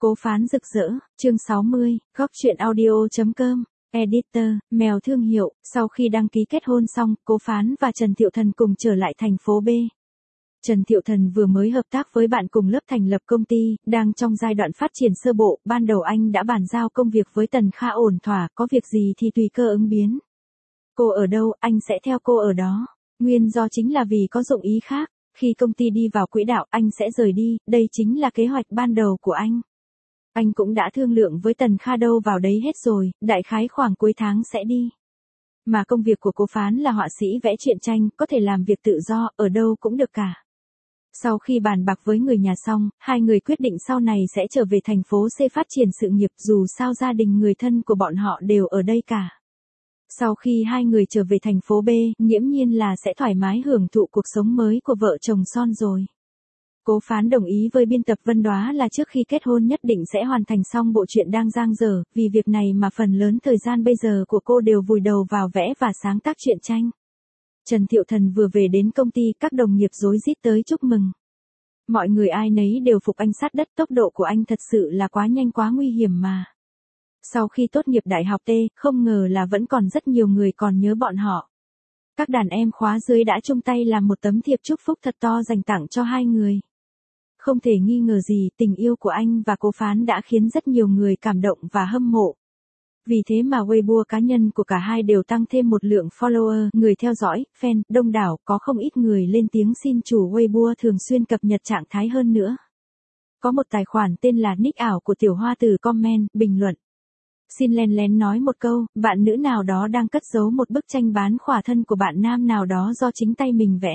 Cố Phán rực rỡ, chương 60, góc truyện audio.com, editor, mèo thương hiệu. Sau khi đăng ký kết hôn xong, Cố Phán và Trần Thiệu Thần cùng trở lại thành phố B. Trần Thiệu Thần vừa mới hợp tác với bạn cùng lớp thành lập công ty, đang trong giai đoạn phát triển sơ bộ, ban đầu anh đã bàn giao công việc với Tần Kha ổn thỏa, có việc gì thì tùy cơ ứng biến. Cô ở đâu, anh sẽ theo cô ở đó. Nguyên do chính là vì có dụng ý khác, khi công ty đi vào quỹ đạo, anh sẽ rời đi, đây chính là kế hoạch ban đầu của anh. Anh cũng đã thương lượng với Tần Kha đâu vào đấy hết rồi, đại khái khoảng cuối tháng sẽ đi. Mà công việc của Cố Phán là họa sĩ vẽ truyện tranh, có thể làm việc tự do, ở đâu cũng được cả. Sau khi bàn bạc với người nhà xong, hai người quyết định sau này sẽ trở về thành phố C phát triển sự nghiệp, dù sao gia đình người thân của bọn họ đều ở đây cả. Sau khi hai người trở về thành phố B, nghiễm nhiên là sẽ thoải mái hưởng thụ cuộc sống mới của vợ chồng son rồi. Cố Phán đồng ý với biên tập Vân Đoá là trước khi kết hôn nhất định sẽ hoàn thành xong bộ truyện đang dang dở, vì việc này mà phần lớn thời gian bây giờ của cô đều vùi đầu vào vẽ và sáng tác truyện tranh. Trần Thiệu Thần vừa về đến công ty, các đồng nghiệp rối rít tới chúc mừng. Mọi người ai nấy đều phục anh sát đất, tốc độ của anh thật sự là quá nhanh quá nguy hiểm mà. Sau khi tốt nghiệp đại học T, không ngờ là vẫn còn rất nhiều người còn nhớ bọn họ. Các đàn em khóa dưới đã chung tay làm một tấm thiệp chúc phúc thật to dành tặng cho hai người. Không thể nghi ngờ gì, tình yêu của anh và Cố Phán đã khiến rất nhiều người cảm động và hâm mộ. Vì thế mà Weibo cá nhân của cả hai đều tăng thêm một lượng follower, người theo dõi, fan, đông đảo, có không ít người lên tiếng xin chủ Weibo thường xuyên cập nhật trạng thái hơn nữa. Có một tài khoản tên là nick ảo của Tiểu Hoa từ comment, bình luận. Xin lén lén nói một câu, bạn nữ nào đó đang cất giấu một bức tranh bán khỏa thân của bạn nam nào đó do chính tay mình vẽ.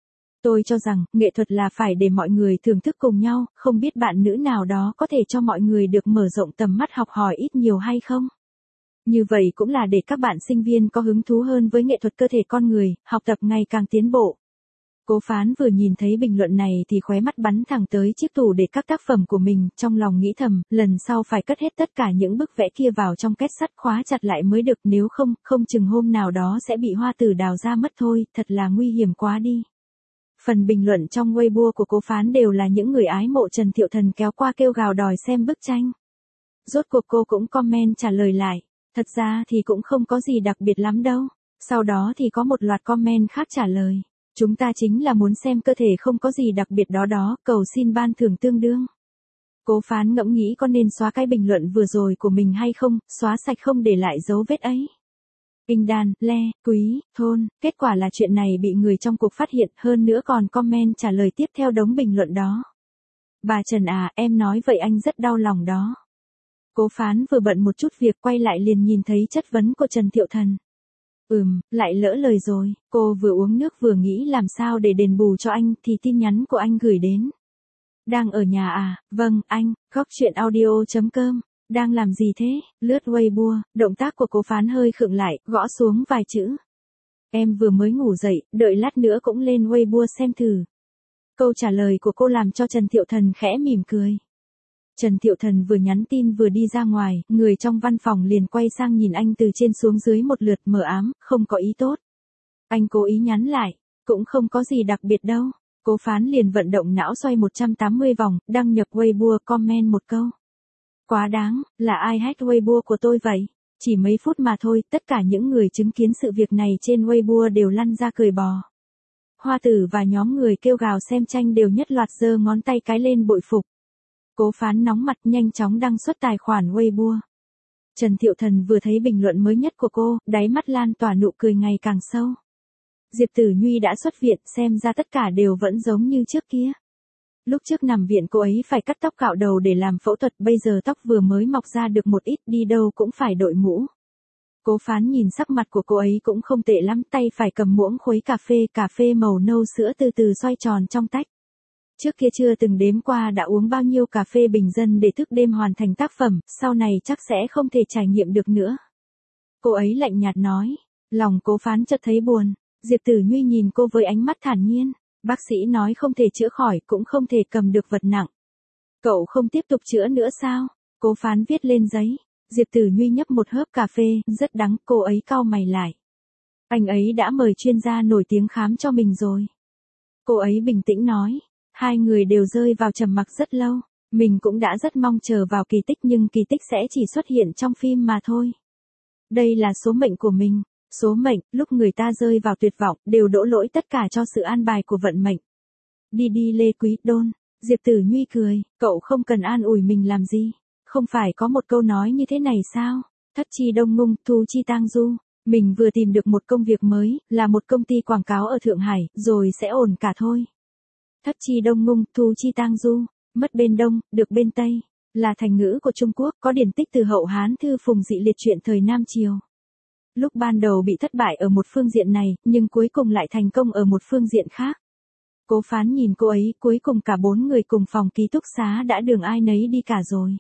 Tôi cho rằng, nghệ thuật là phải để mọi người thưởng thức cùng nhau, không biết bạn nữ nào đó có thể cho mọi người được mở rộng tầm mắt học hỏi ít nhiều hay không? Như vậy cũng là để các bạn sinh viên có hứng thú hơn với nghệ thuật cơ thể con người, học tập ngày càng tiến bộ. Cố Phán vừa nhìn thấy bình luận này thì khóe mắt bắn thẳng tới chiếc tủ để các tác phẩm của mình, trong lòng nghĩ thầm, lần sau phải cất hết tất cả những bức vẽ kia vào trong két sắt khóa chặt lại mới được, nếu không, không chừng hôm nào đó sẽ bị hoa tử đào ra mất thôi, thật là nguy hiểm quá đi. Phần bình luận trong Weibo của Cố Phán đều là những người ái mộ Trần Thiệu Thần kéo qua kêu gào đòi xem bức tranh. Rốt cuộc cô cũng comment trả lời lại, thật ra thì cũng không có gì đặc biệt lắm đâu. Sau đó thì có một loạt comment khác trả lời. Chúng ta chính là muốn xem cơ thể không có gì đặc biệt đó đó, cầu xin ban thưởng tương đương. Cố Phán ngẫm nghĩ có nên xóa cái bình luận vừa rồi của mình hay không, xóa sạch không để lại dấu vết ấy. Kinh đàn, le, quý, thôn, kết quả là chuyện này bị người trong cuộc phát hiện, hơn nữa còn comment trả lời tiếp theo đống bình luận đó. Bà Trần à, em nói vậy anh rất đau lòng đó. Cố Phán vừa bận một chút việc quay lại liền nhìn thấy chất vấn của Trần Thiệu Thần. Lại lỡ lời rồi, cô vừa uống nước vừa nghĩ làm sao để đền bù cho anh thì tin nhắn của anh gửi đến. Đang ở nhà à, vâng, anh, góc truyện audio.com, đang làm gì thế, lướt Weibo, động tác của Cố Phán hơi khựng lại, gõ xuống vài chữ. Em vừa mới ngủ dậy, đợi lát nữa cũng lên Weibo xem thử. Câu trả lời của cô làm cho Trần Thiệu Thần khẽ mỉm cười. Trần Thiệu Thần vừa nhắn tin vừa đi ra ngoài, người trong văn phòng liền quay sang nhìn anh từ trên xuống dưới một lượt, mờ ám, không có ý tốt. Anh cố ý nhắn lại, cũng không có gì đặc biệt đâu. Cố Phán liền vận động não xoay 180 vòng, đăng nhập Weibo comment một câu. Quá đáng, là ai hack Weibo của tôi vậy? Chỉ mấy phút mà thôi, tất cả những người chứng kiến sự việc này trên Weibo đều lăn ra cười bò. Hoa tử và nhóm người kêu gào xem tranh đều nhất loạt giơ ngón tay cái lên bội phục. Cố Phán nóng mặt nhanh chóng đăng xuất tài khoản Weibo. Trần Thiệu Thần vừa thấy bình luận mới nhất của cô, đáy mắt lan tỏa nụ cười ngày càng sâu. Diệp Tử Nhuy đã xuất viện, xem ra tất cả đều vẫn giống như trước kia. Lúc trước nằm viện cô ấy phải cắt tóc cạo đầu để làm phẫu thuật, bây giờ tóc vừa mới mọc ra được một ít, đi đâu cũng phải đội mũ. Cố Phán nhìn sắc mặt của cô ấy cũng không tệ lắm, tay phải cầm muỗng khuấy cà phê màu nâu sữa từ từ xoay tròn trong tách. Trước kia chưa từng đếm qua đã uống bao nhiêu cà phê bình dân để thức đêm hoàn thành tác phẩm, sau này chắc sẽ không thể trải nghiệm được nữa. Cô ấy lạnh nhạt nói, lòng Cố Phán chợt thấy buồn. Diệp Tử Nhuy nhìn cô với ánh mắt thản nhiên, bác sĩ nói không thể chữa khỏi cũng không thể cầm được vật nặng. Cậu không tiếp tục chữa nữa sao? Cố Phán viết lên giấy. Diệp Tử Nhuy nhấp một hớp cà phê, rất đắng, cô ấy cau mày lại. Anh ấy đã mời chuyên gia nổi tiếng khám cho mình rồi. Cô ấy bình tĩnh nói. Hai người đều rơi vào trầm mặc rất lâu. Mình cũng đã rất mong chờ vào kỳ tích nhưng kỳ tích sẽ chỉ xuất hiện trong phim mà thôi. Đây là số mệnh của mình. Số mệnh, lúc người ta rơi vào tuyệt vọng, đều đổ lỗi tất cả cho sự an bài của vận mệnh. Đi đi Lê Quý Đôn. Diệp Tử Nhuy cười, cậu không cần an ủi mình làm gì. Không phải có một câu nói như thế này sao? Thất chi đông ngung, thu chi tang du. Mình vừa tìm được một công việc mới, là một công ty quảng cáo ở Thượng Hải, rồi sẽ ổn cả thôi. Thất chi đông ngung, thu chi tang du. Mất bên đông, được bên tây. Là thành ngữ của Trung Quốc, có điển tích từ hậu Hán thư Phùng Dị Liệt truyện thời Nam Triều. Lúc ban đầu bị thất bại ở một phương diện này, nhưng cuối cùng lại thành công ở một phương diện khác. Cố Phán nhìn cô ấy, cuối cùng cả 4 người cùng phòng ký túc xá đã đường ai nấy đi cả rồi.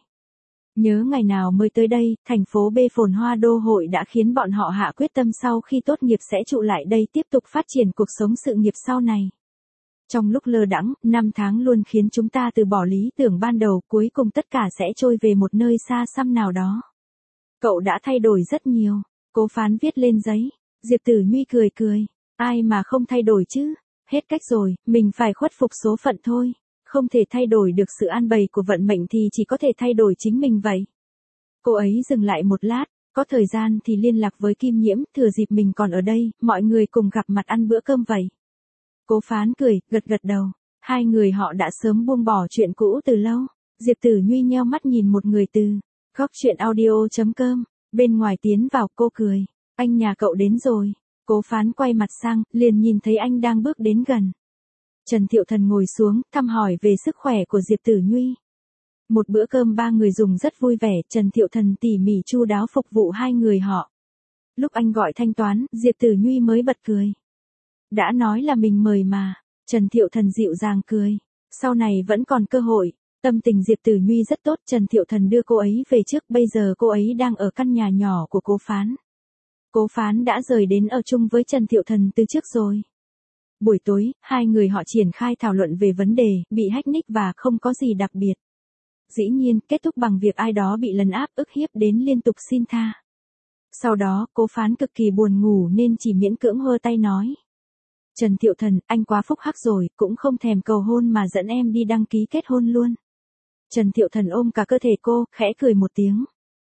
Nhớ ngày nào mới tới đây, thành phố B phồn hoa đô hội đã khiến bọn họ hạ quyết tâm sau khi tốt nghiệp sẽ trụ lại đây tiếp tục phát triển cuộc sống sự nghiệp sau này. Trong lúc lơ đãng, 5 tháng luôn khiến chúng ta từ bỏ lý tưởng ban đầu, cuối cùng tất cả sẽ trôi về một nơi xa xăm nào đó. Cậu đã thay đổi rất nhiều. Cố Phán viết lên giấy. Diệp Tử Nhuy cười cười. Ai mà không thay đổi chứ? Hết cách rồi, mình phải khuất phục số phận thôi. Không thể thay đổi được sự an bày của vận mệnh thì chỉ có thể thay đổi chính mình vậy. Cô ấy dừng lại một lát, có thời gian thì liên lạc với Kim Nhiễm, thừa dịp mình còn ở đây, mọi người cùng gặp mặt ăn bữa cơm vậy. Cố Phán cười, gật gật đầu. Hai người họ đã sớm buông bỏ chuyện cũ từ lâu. Diệp Tử Nhuy nheo mắt nhìn một người từ góc chuyện audio.com. Bên ngoài tiến vào, cô cười. Anh nhà cậu đến rồi. Cố Phán quay mặt sang, liền nhìn thấy anh đang bước đến gần. Trần Thiệu Thần ngồi xuống, thăm hỏi về sức khỏe của Diệp Tử Nhuy. Một bữa cơm 3 người dùng rất vui vẻ, Trần Thiệu Thần tỉ mỉ chu đáo phục vụ hai người họ. Lúc anh gọi thanh toán, Diệp Tử Nhuy mới bật cười. Đã nói là mình mời mà. Trần Thiệu Thần dịu dàng cười. Sau này vẫn còn cơ hội. Tâm tình Diệp Tử Nhuy rất tốt, Trần Thiệu Thần đưa cô ấy về trước, bây giờ cô ấy đang ở căn nhà nhỏ của Cố Phán. Cố Phán đã rời đến ở chung với Trần Thiệu Thần từ trước rồi. Buổi tối, hai người họ triển khai thảo luận về vấn đề, bị hack nick và không có gì đặc biệt. Dĩ nhiên, kết thúc bằng việc ai đó bị lấn áp ức hiếp đến liên tục xin tha. Sau đó, Cố Phán cực kỳ buồn ngủ nên chỉ miễn cưỡng hơ tay nói. Trần Thiệu Thần, anh quá phúc hắc rồi, cũng không thèm cầu hôn mà dẫn em đi đăng ký kết hôn luôn. Trần Thiệu Thần ôm cả cơ thể cô, khẽ cười một tiếng.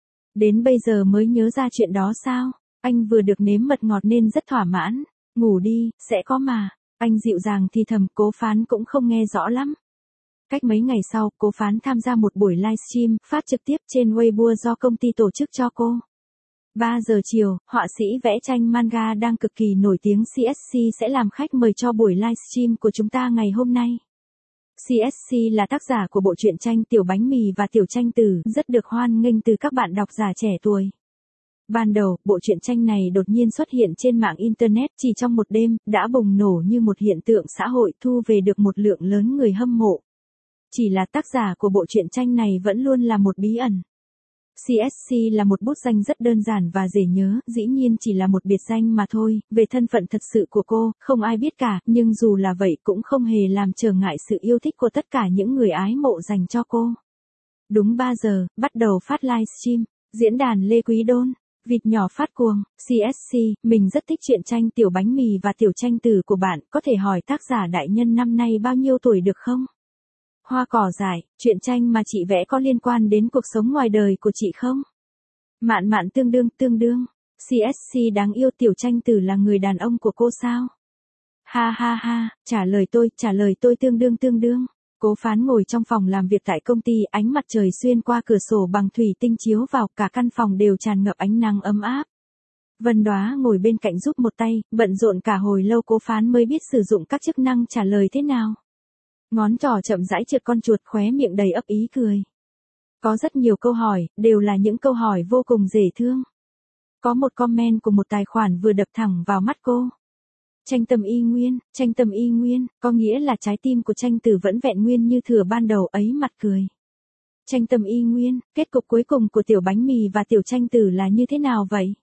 Đến bây giờ mới nhớ ra chuyện đó sao? Anh vừa được nếm mật ngọt nên rất thỏa mãn. Ngủ đi, sẽ có mà. Anh dịu dàng thì thầm, Cố Phán cũng không nghe rõ lắm. Cách mấy ngày sau, Cố Phán tham gia một buổi livestream, phát trực tiếp trên Weibo do công ty tổ chức cho cô. 3 giờ chiều, họa sĩ vẽ tranh manga đang cực kỳ nổi tiếng CSC sẽ làm khách mời cho buổi livestream của chúng ta ngày hôm nay. CSC là tác giả của bộ truyện tranh Tiểu Bánh Mì và Tiểu Tranh Tử, rất được hoan nghênh từ các bạn độc giả trẻ tuổi. Ban đầu, bộ truyện tranh này đột nhiên xuất hiện trên mạng Internet chỉ trong một đêm, đã bùng nổ như một hiện tượng xã hội, thu về được một lượng lớn người hâm mộ. Chỉ là tác giả của bộ truyện tranh này vẫn luôn là một bí ẩn. CSC là một bút danh rất đơn giản và dễ nhớ, dĩ nhiên chỉ là một biệt danh mà thôi, về thân phận thật sự của cô, không ai biết cả, nhưng dù là vậy cũng không hề làm trở ngại sự yêu thích của tất cả những người ái mộ dành cho cô. Đúng 3 giờ, bắt đầu phát livestream, diễn đàn Lê Quý Đôn, vịt nhỏ phát cuồng, CSC, mình rất thích truyện tranh Tiểu Bánh Mì và Tiểu Tranh Tử của bạn, có thể hỏi tác giả đại nhân năm nay bao nhiêu tuổi được không? Hoa cỏ dại, truyện tranh mà chị vẽ có liên quan đến cuộc sống ngoài đời của chị không? Mạn Mạn tương đương. CSC đáng yêu, Tiểu Tranh Tử là người đàn ông của cô sao? Ha ha ha, trả lời tôi tương đương. Cố Phán ngồi trong phòng làm việc tại công ty, ánh mặt trời xuyên qua cửa sổ bằng thủy tinh chiếu vào, cả căn phòng đều tràn ngập ánh nắng ấm áp. Vân Đóa ngồi bên cạnh giúp một tay, bận rộn cả hồi lâu Cố Phán mới biết sử dụng các chức năng trả lời thế nào. Ngón trỏ chậm rãi trượt con chuột, khóe miệng đầy ấp ý cười. Có rất nhiều câu hỏi, đều là những câu hỏi vô cùng dễ thương. Có một comment của một tài khoản vừa đập thẳng vào mắt cô. Tranh tâm y nguyên, có nghĩa là trái tim của Tranh Tử vẫn vẹn nguyên như thừa ban đầu ấy, mặt cười. Tranh tâm y nguyên, kết cục cuối cùng của Tiểu Bánh Mì và Tiểu Tranh Tử là như thế nào vậy?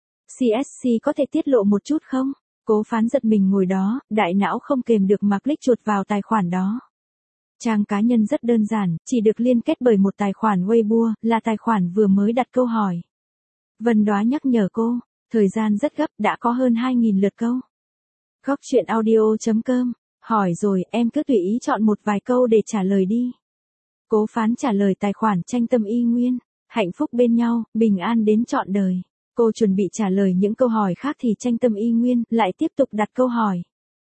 CSC có thể tiết lộ một chút không? Cố Phán giật mình ngồi đó, đại não không kềm được mà click chuột vào tài khoản đó. Trang cá nhân rất đơn giản, chỉ được liên kết bởi một tài khoản Weibo, là tài khoản vừa mới đặt câu hỏi. Vân Đóa nhắc nhở cô, thời gian rất gấp, đã có hơn 2.000 lượt câu. Góc chuyện audio.com, hỏi rồi, em cứ tùy ý chọn một vài câu để trả lời đi. Cố Phán trả lời tài khoản tranh tâm y nguyên. Hạnh phúc bên nhau, bình an đến trọn đời. Cô chuẩn bị trả lời những câu hỏi khác thì tranh tâm y nguyên lại tiếp tục đặt câu hỏi.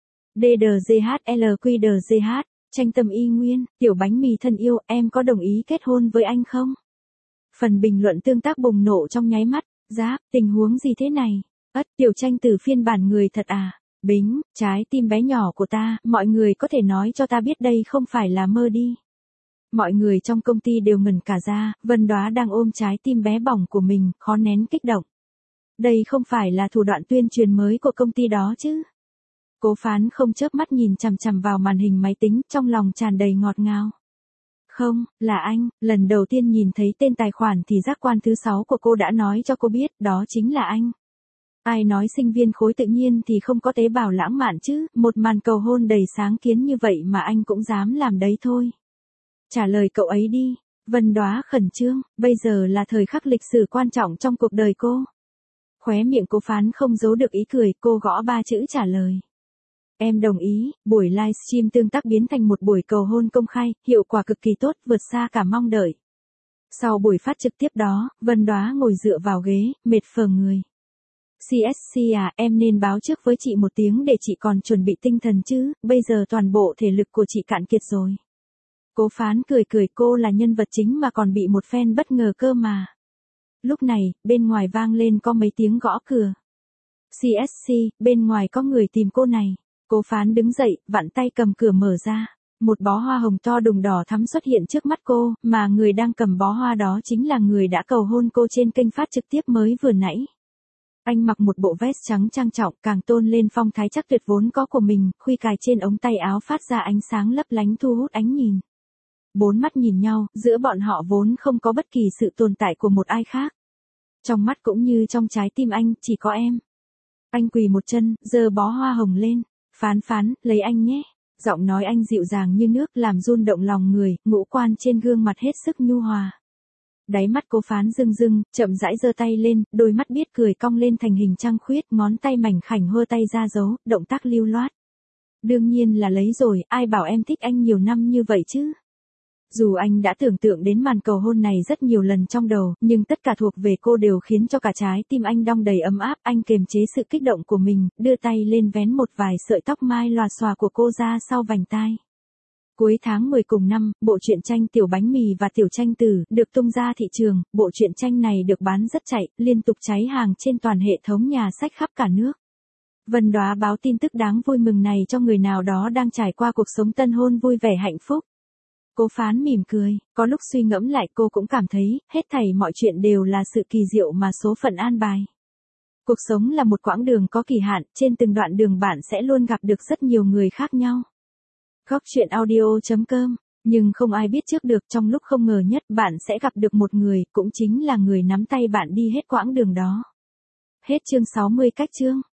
DDGHLQDGH, tranh tâm y nguyên, tiểu bánh mì thân yêu, em có đồng ý kết hôn với anh không? Phần bình luận tương tác bùng nổ trong nháy mắt. Giáp, tình huống gì thế này? Tiểu tranh từ phiên bản người thật à? Bính, trái tim bé nhỏ của ta, mọi người có thể nói cho ta biết đây không phải là mơ đi. Mọi người trong công ty đều ngẩn cả ra, Vân Đóa đang ôm trái tim bé bỏng của mình, khó nén kích động. Đây không phải là thủ đoạn tuyên truyền mới của công ty đó chứ? Cố Phán không chớp mắt nhìn chằm chằm vào màn hình máy tính, trong lòng tràn đầy ngọt ngào. Không, là anh, lần đầu tiên nhìn thấy tên tài khoản thì giác quan thứ 6 của cô đã nói cho cô biết, đó chính là anh. Ai nói sinh viên khối tự nhiên thì không có tế bào lãng mạn chứ, một màn cầu hôn đầy sáng kiến như vậy mà anh cũng dám làm đấy thôi. Trả lời cậu ấy đi. Vân Đóa khẩn trương, bây giờ là thời khắc lịch sử quan trọng trong cuộc đời cô. Khóe miệng Cố Phán không giấu được ý cười, cô gõ 3 chữ trả lời. Em đồng ý. Buổi livestream tương tác biến thành một buổi cầu hôn công khai, hiệu quả cực kỳ tốt, vượt xa cả mong đợi. Sau buổi phát trực tiếp đó, Vân Đóa ngồi dựa vào ghế, mệt phờ người. CSC à, em nên báo trước với chị một tiếng để chị còn chuẩn bị tinh thần chứ, bây giờ toàn bộ thể lực của chị cạn kiệt rồi. Cố Phán cười cười, cô là nhân vật chính mà còn bị một fan bất ngờ cơ mà. Lúc này, bên ngoài vang lên có mấy tiếng gõ cửa. CSC, bên ngoài có người tìm cô này. Cố Phán đứng dậy, vặn tay cầm cửa mở ra. Một bó hoa hồng to đùng đỏ thắm xuất hiện trước mắt cô, mà người đang cầm bó hoa đó chính là người đã cầu hôn cô trên kênh phát trực tiếp mới vừa nãy. Anh mặc một bộ vest trắng trang trọng, càng tôn lên phong thái chắc tuyệt vốn có của mình, khuy cài trên ống tay áo phát ra ánh sáng lấp lánh thu hút ánh nhìn. 4 mắt nhìn nhau, giữa bọn họ vốn không có bất kỳ sự tồn tại của một ai khác. Trong mắt cũng như trong trái tim anh, chỉ có em. Anh quỳ một chân, giơ bó hoa hồng lên. Phán, lấy anh nhé. Giọng nói anh dịu dàng như nước làm run động lòng người, ngũ quan trên gương mặt hết sức nhu hòa. Đáy mắt Cố Phán rưng rưng, chậm rãi giơ tay lên, đôi mắt biết cười cong lên thành hình trăng khuyết, ngón tay mảnh khảnh hơ tay ra dấu, động tác lưu loát. Đương nhiên là lấy rồi, ai bảo em thích anh nhiều năm như vậy chứ. Dù anh đã tưởng tượng đến màn cầu hôn này rất nhiều lần trong đầu, nhưng tất cả thuộc về cô đều khiến cho cả trái tim anh đong đầy ấm áp. Anh kiềm chế sự kích động của mình, đưa tay lên vén một vài sợi tóc mai lòa xòa của cô ra sau vành tai. Cuối tháng 10 cùng năm, bộ truyện tranh Tiểu Bánh Mì và Tiểu Tranh Tử được tung ra thị trường. Bộ truyện tranh này được bán rất chạy, liên tục cháy hàng trên toàn hệ thống nhà sách khắp cả nước. Vân Đóa báo tin tức đáng vui mừng này cho người nào đó đang trải qua cuộc sống tân hôn vui vẻ hạnh phúc. Cố Phán mỉm cười, có lúc suy ngẫm lại cô cũng cảm thấy, hết thảy mọi chuyện đều là sự kỳ diệu mà số phận an bài. Cuộc sống là một quãng đường có kỳ hạn, trên từng đoạn đường bạn sẽ luôn gặp được rất nhiều người khác nhau. Góc chuyện audio.com, nhưng không ai biết trước được trong lúc không ngờ nhất bạn sẽ gặp được một người, cũng chính là người nắm tay bạn đi hết quãng đường đó. Hết chương 60 cách chương.